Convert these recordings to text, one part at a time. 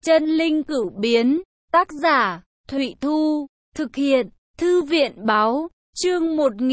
Chân linh cửu biến, tác giả, Thụy Thu, thực hiện, Thư viện báo, chương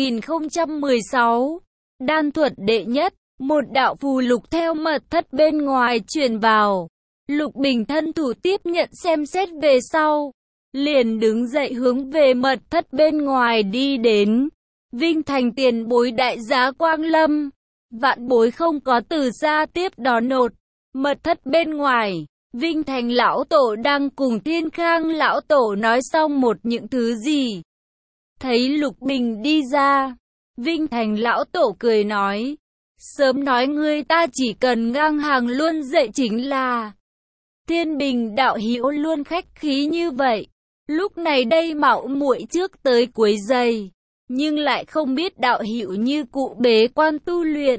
1016. Đan thuật đệ nhất, một đạo phù lục theo mật thất bên ngoài truyền vào. Lục Bình thân thủ tiếp nhận xem xét về sau, liền đứng dậy hướng về mật thất bên ngoài đi đến. Vinh Thành tiền bối đại giá quang lâm, vạn bối không có từ xa tiếp đón nột. Mật thất bên ngoài, Vinh Thành lão tổ đang cùng Thiên Khang lão tổ nói xong một những thứ gì. Thấy Lục Bình đi ra, Vinh Thành lão tổ cười nói, sớm nói ngươi ta chỉ cần ngang hàng luôn dậy chính là. Thiên Bình đạo hữu luôn khách khí như vậy, lúc này đây mạo muội trước tới quấy giày, nhưng lại không biết đạo hữu như cụ bế quan tu luyện.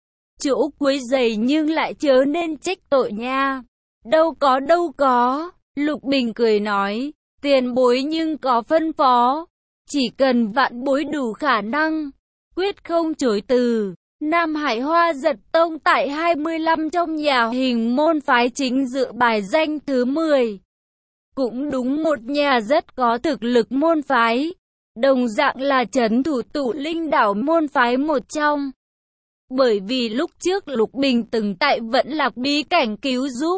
Chỗ quấy giày nhưng lại chớ nên trách tội nha. Đâu có, Lục Bình cười nói, tiền bối nhưng có phân phó, chỉ cần vạn bối đủ khả năng, quyết không chối từ. Nam Hải Hoa Giật Tông tại 25 trong nhà hình môn phái chính dự bài danh thứ 10. Cũng đúng một nhà rất có thực lực môn phái, đồng dạng là trấn thủ tụ linh đảo môn phái một trong. Bởi vì lúc trước Lục Bình từng tại Vẫn Lạc bí cảnh cứu giúp,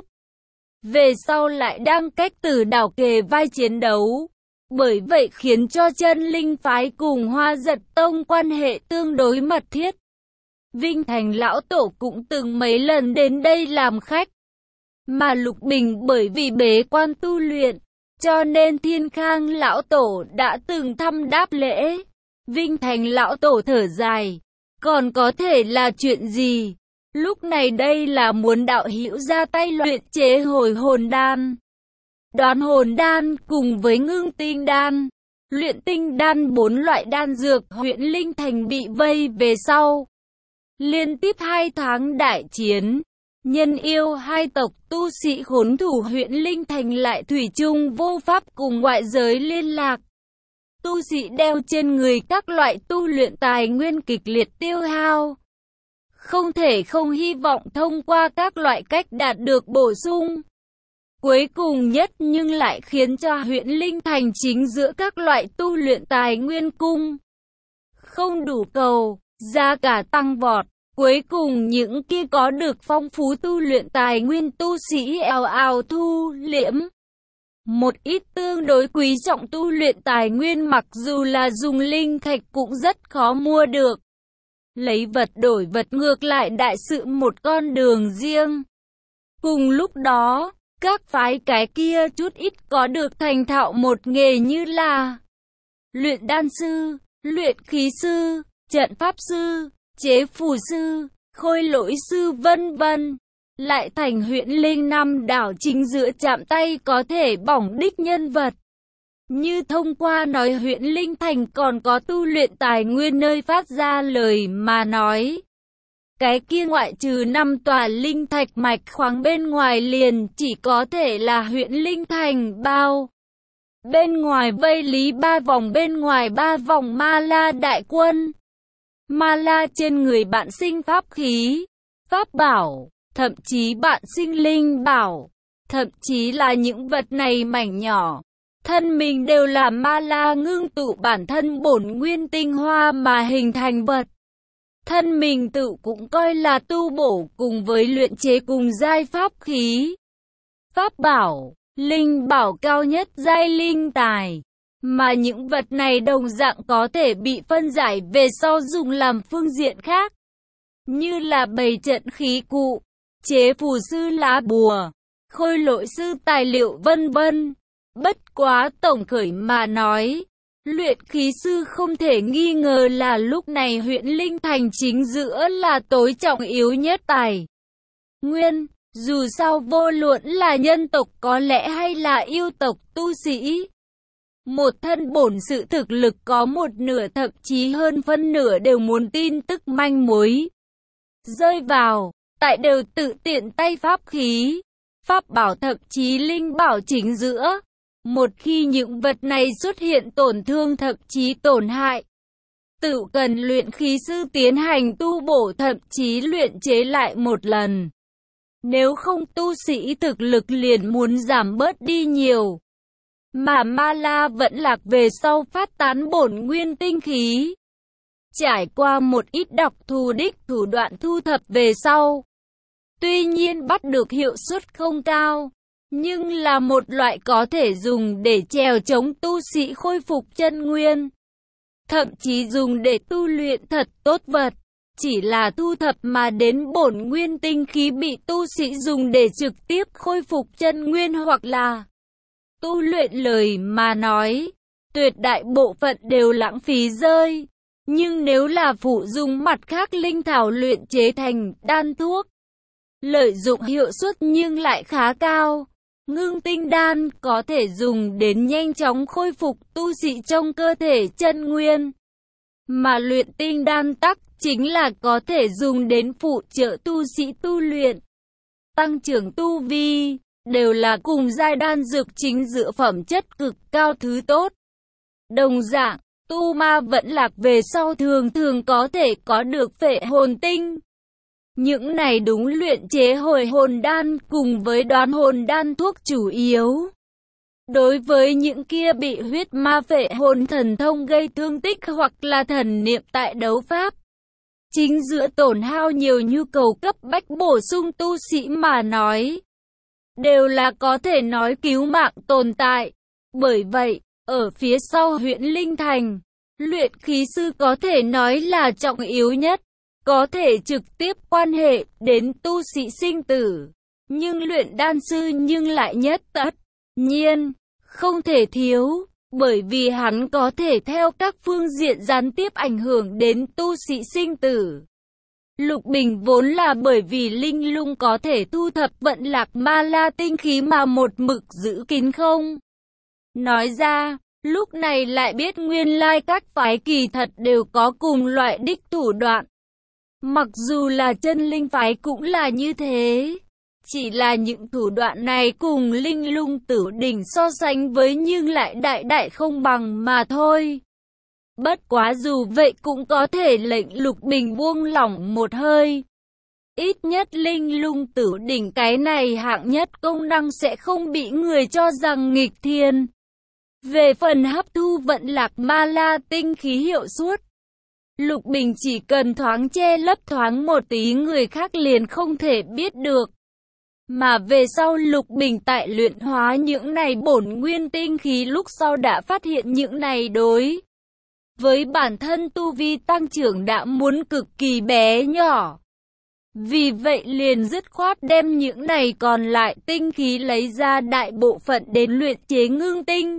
về sau lại đang cách Tử đảo kề vai chiến đấu. Bởi vậy khiến cho chân linh phái cùng Hoa Giật Tông quan hệ tương đối mật thiết. Vinh Thành lão tổ cũng từng mấy lần đến đây làm khách. Mà Lục Bình bởi vì bế quan tu luyện, cho nên Thiên Khang lão tổ đã từng thăm đáp lễ. Vinh Thành lão tổ thở dài, còn có thể là chuyện gì? Lúc này đây là muốn đạo hữu ra tay luyện chế hồi hồn đan, đoán hồn đan cùng với ngưng tinh đan, luyện tinh đan, 4 loại đan dược. Huyện Linh Thành bị vây về sau liên tiếp 2 tháng đại chiến, nhân yêu hai tộc tu sĩ khốn thủ huyện Linh Thành lại thủy chung vô pháp cùng ngoại giới liên lạc. Tu sĩ đeo trên người các loại tu luyện tài nguyên kịch liệt tiêu hao, không thể không hy vọng thông qua các loại cách đạt được bổ sung. Cuối cùng nhất nhưng lại khiến cho huyện Linh Thành chính giữa các loại tu luyện tài nguyên cung không đủ cầu, giá cả tăng vọt. Cuối cùng những kia có được phong phú tu luyện tài nguyên tu sĩ ào ào thu liễm. Một ít tương đối quý trọng tu luyện tài nguyên mặc dù là dùng linh thạch cũng rất khó mua được. Lấy vật đổi vật ngược lại đại sự một con đường riêng. Cùng lúc đó, các phái cái kia chút ít có được thành thạo một nghề như là luyện đan sư, luyện khí sư, trận pháp sư, chế phù sư, khôi lỗi sư vân vân, lại thành huyện Linh Nam đảo chính giữa chạm tay có thể bỏng đích nhân vật. Như thông qua nói huyện Linh Thành còn có tu luyện tài nguyên nơi phát ra lời mà nói. Cái kia ngoại trừ 5 tòa linh thạch mạch khoáng bên ngoài liền chỉ có thể là huyện Linh Thành bao. Bên ngoài vây lý 3 vòng, bên ngoài 3 vòng Ma La đại quân. Ma La trên người bạn sinh pháp khí, pháp bảo, thậm chí bạn sinh linh bảo, thậm chí là những vật này mảnh nhỏ. Thân mình đều là Ma La ngưng tụ bản thân bổn nguyên tinh hoa mà hình thành vật. Thân mình tự cũng coi là tu bổ cùng với luyện chế cùng giai pháp khí, pháp bảo, linh bảo cao nhất giai linh tài. Mà những vật này đồng dạng có thể bị phân giải về sau dùng làm phương diện khác, như là bày trận khí cụ, chế phù sư lá bùa, khôi lỗi sư tài liệu vân vân. Bất quá tổng khởi mà nói, luyện khí sư không thể nghi ngờ là lúc này huyện Linh Thành chính giữa là tối trọng yếu nhất tài nguyên. Dù sao vô luận là nhân tộc có lẽ hay là yêu tộc tu sĩ, một thân bổn sự thực lực có một nửa thậm chí hơn phân nửa đều muốn tin tức manh mối rơi vào, tại đều tự tiện tay pháp khí, pháp bảo thậm chí linh bảo chính giữa. Một khi những vật này xuất hiện tổn thương thậm chí tổn hại, tự cần luyện khí sư tiến hành tu bổ thậm chí luyện chế lại một lần. Nếu không tu sĩ thực lực liền muốn giảm bớt đi nhiều. Mà ma la vẫn lạc về sau phát tán bổn nguyên tinh khí. Trải qua một ít đọc thù đích thủ đoạn thu thập về sau. Tuy nhiên bắt được hiệu suất không cao, nhưng là một loại có thể dùng để chèo chống tu sĩ khôi phục chân nguyên. Thậm chí dùng để tu luyện thật tốt vật. Chỉ là thu thập mà đến bổn nguyên tinh khí bị tu sĩ dùng để trực tiếp khôi phục chân nguyên hoặc là tu luyện lời mà nói, tuyệt đại bộ phận đều lãng phí rơi. Nhưng nếu là phụ dùng mặt khác linh thảo luyện chế thành đan thuốc, lợi dụng hiệu suất nhưng lại khá cao. Ngưng tinh đan có thể dùng đến nhanh chóng khôi phục tu sĩ trong cơ thể chân nguyên. Mà luyện tinh đan tắc chính là có thể dùng đến phụ trợ tu sĩ tu luyện, tăng trưởng tu vi, đều là cùng giai đan dược chính dựa phẩm chất cực cao thứ tốt. Đồng dạng, tu ma vẫn lạc về sau thường thường có thể có được phệ hồn tinh. Những này đúng luyện chế hồi hồn đan cùng với đoán hồn đan thuốc chủ yếu. Đối với những kia bị huyết ma phệ hồn thần thông gây thương tích hoặc là thần niệm tại đấu pháp, chính giữa tổn hao nhiều nhu cầu cấp bách bổ sung tu sĩ mà nói, đều là có thể nói cứu mạng tồn tại. Bởi vậy, ở phía sau huyện Linh Thành, luyện khí sư có thể nói là trọng yếu nhất, có thể trực tiếp quan hệ đến tu sĩ sinh tử. Nhưng luyện đan sư nhưng lại nhất tất nhiên, không thể thiếu, bởi vì hắn có thể theo các phương diện gián tiếp ảnh hưởng đến tu sĩ sinh tử. Lục Bình vốn là bởi vì linh lung có thể thu thập vận lạc ma la tinh khí mà một mực giữ kín không nói ra, lúc này lại biết nguyên lai các phái kỳ thật đều có cùng loại đích thủ đoạn. Mặc dù là chân linh phái cũng là như thế. Chỉ là những thủ đoạn này cùng linh lung tử đỉnh so sánh với nhưng lại đại đại không bằng mà thôi. Bất quá dù vậy cũng có thể lệnh Lục Bình buông lỏng một hơi. Ít nhất linh lung tử đỉnh cái này hạng nhất công năng sẽ không bị người cho rằng nghịch thiên. Về phần hấp thu vận lạc ma la tinh khí hiệu suất, Lục Bình chỉ cần thoáng che lấp thoáng một tí người khác liền không thể biết được. Mà về sau Lục Bình tại luyện hóa những này bổn nguyên tinh khí lúc sau đã phát hiện những này đối với bản thân tu vi tăng trưởng đã muốn cực kỳ bé nhỏ. Vì vậy liền dứt khoát đem những này còn lại tinh khí lấy ra đại bộ phận đến luyện chế ngưng tinh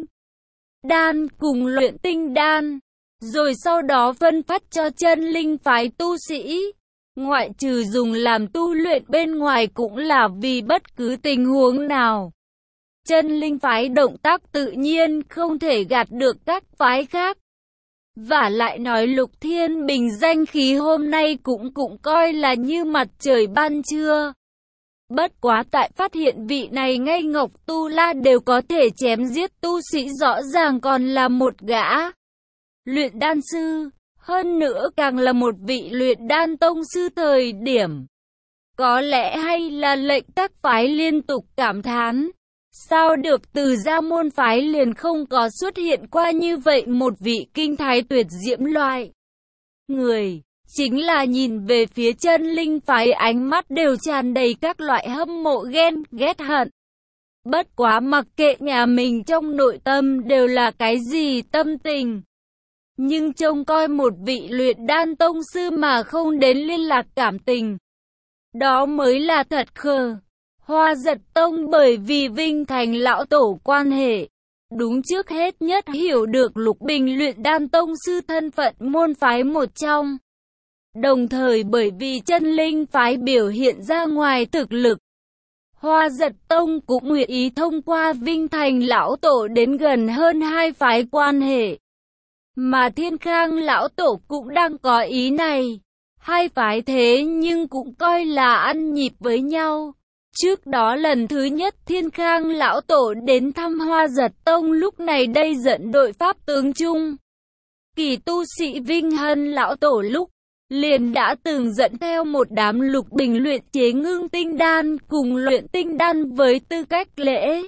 đan cùng luyện tinh đan, rồi sau đó phân phát cho chân linh phái tu sĩ. Ngoại trừ dùng làm tu luyện bên ngoài cũng là vì bất cứ tình huống nào. Chân linh phái động tác tự nhiên không thể gạt được các phái khác. Vả lại nói Lục Thiên Bình danh khí hôm nay cũng coi là như mặt trời ban trưa. Bất quá tại phát hiện vị này ngây ngốc tu la đều có thể chém giết tu sĩ rõ ràng còn là một gã luyện đan sư. Hơn nữa càng là một vị luyện đan tông sư thời điểm. Có lẽ hay là lệnh các phái liên tục cảm thán. Sao được từ gia môn phái liền không có xuất hiện qua như vậy một vị kinh thái tuyệt diễm loại người. Chính là nhìn về phía chân linh phái ánh mắt đều tràn đầy các loại hâm mộ ghen, ghét hận. Bất quá mặc kệ nhà mình trong nội tâm đều là cái gì tâm tình. Nhưng trông coi một vị luyện đan tông sư mà không đến liên lạc cảm tình, đó mới là thật khờ. Hoa Giật Tông bởi vì Vinh Thành lão tổ quan hệ, đúng trước hết nhất hiểu được Lục Bình luyện đan tông sư thân phận môn phái một trong. Đồng thời bởi vì chân linh phái biểu hiện ra ngoài thực lực, Hoa Giật Tông cũng nguyện ý thông qua Vinh Thành lão tổ đến gần hơn hai phái quan hệ. Mà Thiên Khang lão tổ cũng đang có ý này. Hai phái thế nhưng cũng coi là ăn nhịp với nhau. Trước đó lần thứ nhất Thiên Khang lão tổ đến thăm Hoa Giật Tông lúc này đây dẫn đội pháp tướng chung. Kỳ tu sĩ Vinh Hân lão tổ lúc liền đã từng dẫn theo một đám Lục Bình luyện chế ngưng tinh đan, cùng luyện tinh đan với tư cách lễ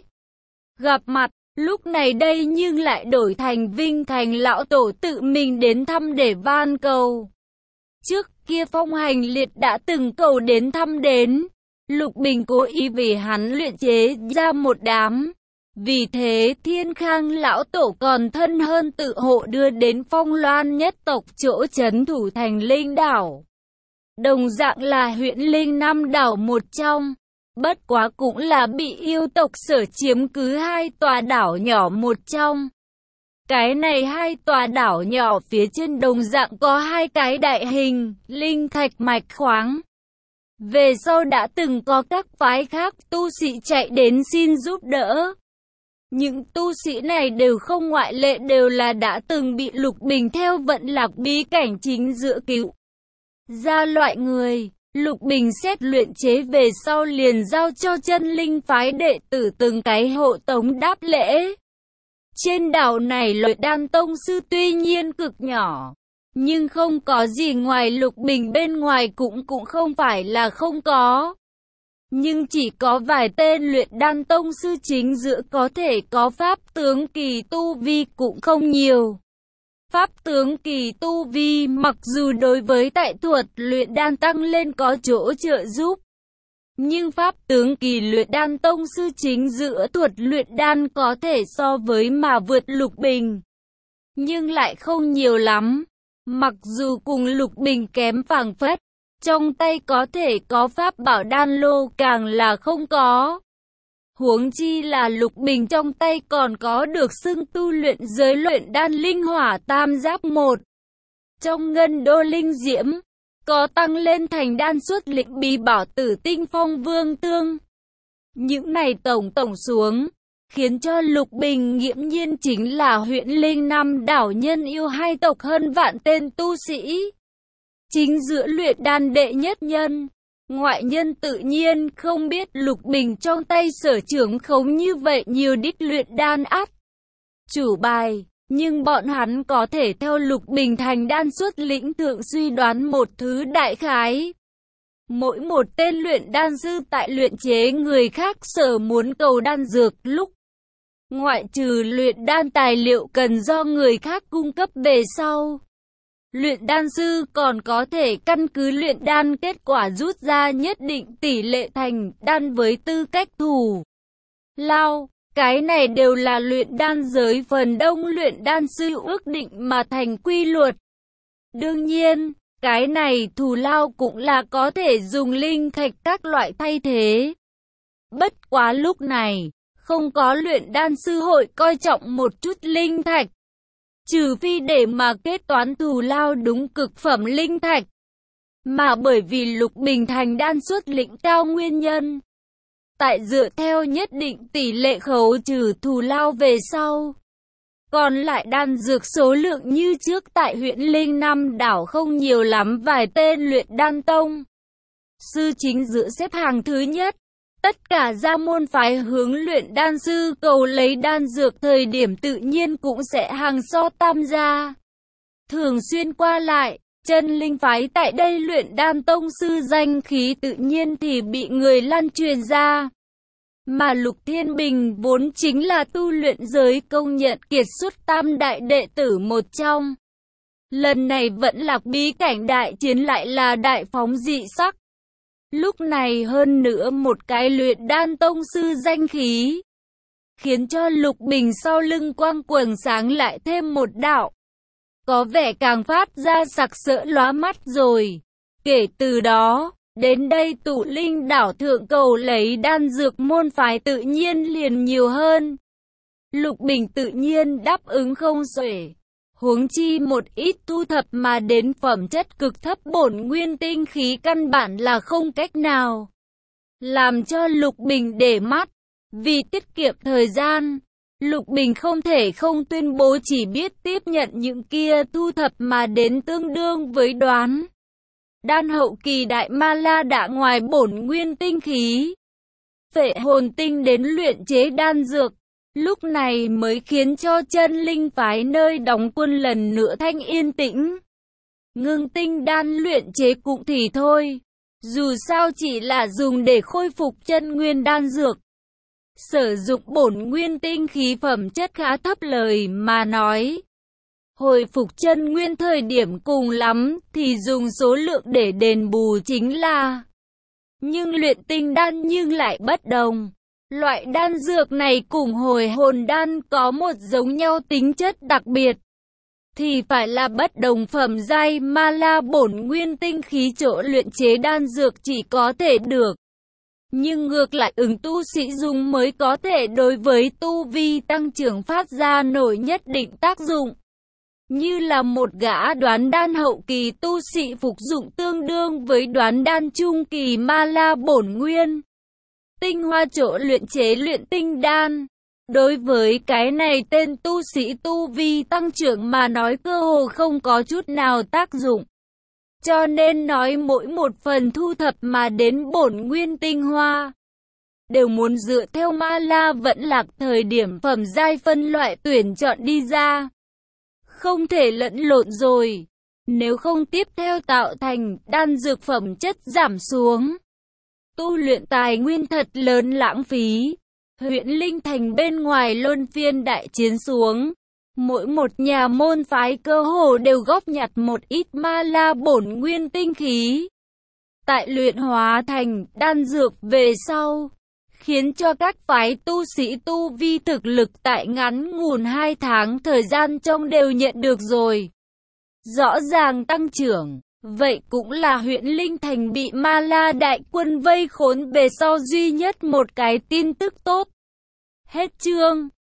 gặp mặt. Lúc này đây nhưng lại đổi thành Vinh Thành lão tổ tự mình đến thăm để van cầu. Trước kia Phong Hành Liệt đã từng cầu đến thăm đến, Lục Bình cố ý vì hắn luyện chế ra một đám. Vì thế Thiên Khang lão tổ còn thân hơn tự hộ đưa đến Phong Loan nhất tộc chỗ trấn thủ thành Linh đảo. Đồng dạng là huyện Linh Nam đảo một trong. Bất quá cũng là bị yêu tộc Sở chiếm cứ hai tòa đảo nhỏ một trong. Cái này hai tòa đảo nhỏ phía trên đồng dạng có hai cái đại hình, linh thạch mạch khoáng. Về sau đã từng có các phái khác tu sĩ chạy đến xin giúp đỡ. Những tu sĩ này đều không ngoại lệ đều là đã từng bị Lục Bình theo vận lạc bí cảnh chính giữa cứu ra loại người. Lục Bình xét luyện chế về sau liền giao cho chân linh phái đệ tử từng cái hộ tống đáp lễ. Trên đảo này luyện đan tông sư tuy nhiên cực nhỏ, nhưng không có gì ngoài Lục Bình bên ngoài cũng không phải là không có. Nhưng chỉ có vài tên luyện đan tông sư chính giữa có thể có pháp tướng kỳ tu vi cũng không nhiều. Pháp tướng kỳ tu vi mặc dù đối với tại thuật luyện đan tăng lên có chỗ trợ giúp, nhưng pháp tướng kỳ luyện đan tông sư chính giữa thuật luyện đan có thể so với mà vượt Lục Bình, nhưng lại không nhiều lắm. Mặc dù cùng Lục Bình kém phảng phất, trong tay có thể có pháp bảo đan lô càng là không có. Huống chi là Lục Bình trong tay còn có được xưng tu luyện giới luyện đan linh hỏa tam giáp một. Trong ngân đô linh diễm, có tăng lên thành đan xuất lĩnh bí bảo tử tinh phong vương tương. Những này tổng xuống, khiến cho Lục Bình nghiễm nhiên chính là huyện Linh Nam đảo nhân yêu hai tộc hơn vạn tên tu sĩ. Chính giữa luyện đan đệ nhất nhân. Ngoại nhân tự nhiên không biết Lục Bình trong tay sở trưởng khống như vậy nhiều đích luyện đan át chủ bài, nhưng bọn hắn có thể theo Lục Bình thành đan xuất lĩnh thượng suy đoán một thứ đại khái. Mỗi một tên luyện đan sư tại luyện chế người khác sở muốn cầu đan dược lúc, ngoại trừ luyện đan tài liệu cần do người khác cung cấp về sau, luyện đan sư còn có thể căn cứ luyện đan kết quả rút ra nhất định tỷ lệ thành đan với tư cách thủ lao. Cái này đều là luyện đan giới phần đông luyện đan sư ước định mà thành quy luật. Đương nhiên, cái này thù lao cũng là có thể dùng linh thạch các loại thay thế. Bất quá lúc này, không có luyện đan sư hội coi trọng một chút linh thạch. Trừ phi để mà kết toán thù lao đúng cực phẩm linh thạch. Mà bởi vì Lục Bình thành đan xuất lĩnh cao nguyên nhân. Tại dựa theo nhất định tỷ lệ khấu trừ thù lao về sau. Còn lại đan dược số lượng như trước tại huyện Linh Nam đảo không nhiều lắm, vài tên luyện đan tông sư chính giữa xếp hàng thứ nhất. Tất cả gia môn phái hướng luyện đan sư cầu lấy đan dược thời điểm tự nhiên cũng sẽ hàng so tam gia. Thường xuyên qua lại, chân linh phái tại đây luyện đan tông sư danh khí tự nhiên thì bị người lan truyền ra. Mà Lục Thiên Bình vốn chính là tu luyện giới công nhận kiệt xuất tam đại đệ tử một trong. Lần này vẫn lạc bí cảnh đại chiến lại là đại phóng dị sắc. Lúc này hơn nữa một cái luyện đan tông sư danh khí, khiến cho Lục Bình sau lưng quang quần sáng lại thêm một đạo. Có vẻ càng phát ra sặc sỡ lóa mắt rồi. Kể từ đó, đến đây tụ linh đảo thượng cầu lấy đan dược môn phái tự nhiên liền nhiều hơn. Lục Bình tự nhiên đáp ứng không xuể. Huống chi một ít thu thập mà đến phẩm chất cực thấp bổn nguyên tinh khí căn bản là không cách nào làm cho Lục Bình để mắt. Vì tiết kiệm thời gian, Lục Bình không thể không tuyên bố chỉ biết tiếp nhận những kia thu thập mà đến tương đương với đoán đan hậu kỳ đại ma la đạ ngoài bổn nguyên tinh khí, phệ hồn tinh đến luyện chế đan dược. Lúc này mới khiến cho chân linh phái nơi đóng quân lần nữa thanh yên tĩnh. Ngưng tinh đan luyện chế cũng thì thôi. Dù sao chỉ là dùng để khôi phục chân nguyên đan dược. Sử dụng bổn nguyên tinh khí phẩm chất khá thấp lời mà nói. Hồi phục chân nguyên thời điểm cùng lắm thì dùng số lượng để đền bù chính là. Nhưng luyện tinh đan nhưng lại bất đồng. Loại đan dược này cùng hồi hồn đan có một giống nhau tính chất đặc biệt. Thì phải là bất đồng phẩm giai ma la bổn nguyên tinh khí chỗ luyện chế đan dược chỉ có thể được. Nhưng ngược lại ứng tu sĩ dùng mới có thể đối với tu vi tăng trưởng phát ra nổi nhất định tác dụng. Như là một gã đoán đan hậu kỳ tu sĩ phục dụng tương đương với đoán đan trung kỳ ma la bổn nguyên. Tinh hoa chỗ luyện chế luyện tinh đan. Đối với cái này tên tu sĩ tu vi tăng trưởng mà nói cơ hồ không có chút nào tác dụng. Cho nên nói mỗi một phần thu thập mà đến bổn nguyên tinh hoa đều muốn dựa theo ma la vẫn lạc thời điểm phẩm giai phân loại tuyển chọn đi ra. Không thể lẫn lộn rồi. Nếu không tiếp theo tạo thành đan dược phẩm chất giảm xuống. Tu luyện tài nguyên thật lớn lãng phí. Huyện Linh Thành bên ngoài luân phiên đại chiến xuống. Mỗi một nhà môn phái cơ hồ đều góp nhặt một ít ma la bổn nguyên tinh khí. Tại luyện hóa thành đan dược về sau. Khiến cho các phái tu sĩ tu vi thực lực tại ngắn ngủn 2 tháng thời gian trong đều nhận được rồi. Rõ ràng tăng trưởng. Vậy cũng là huyện Linh Thành bị ma la đại quân vây khốn về sau duy nhất một cái tin tức tốt. Hết chương.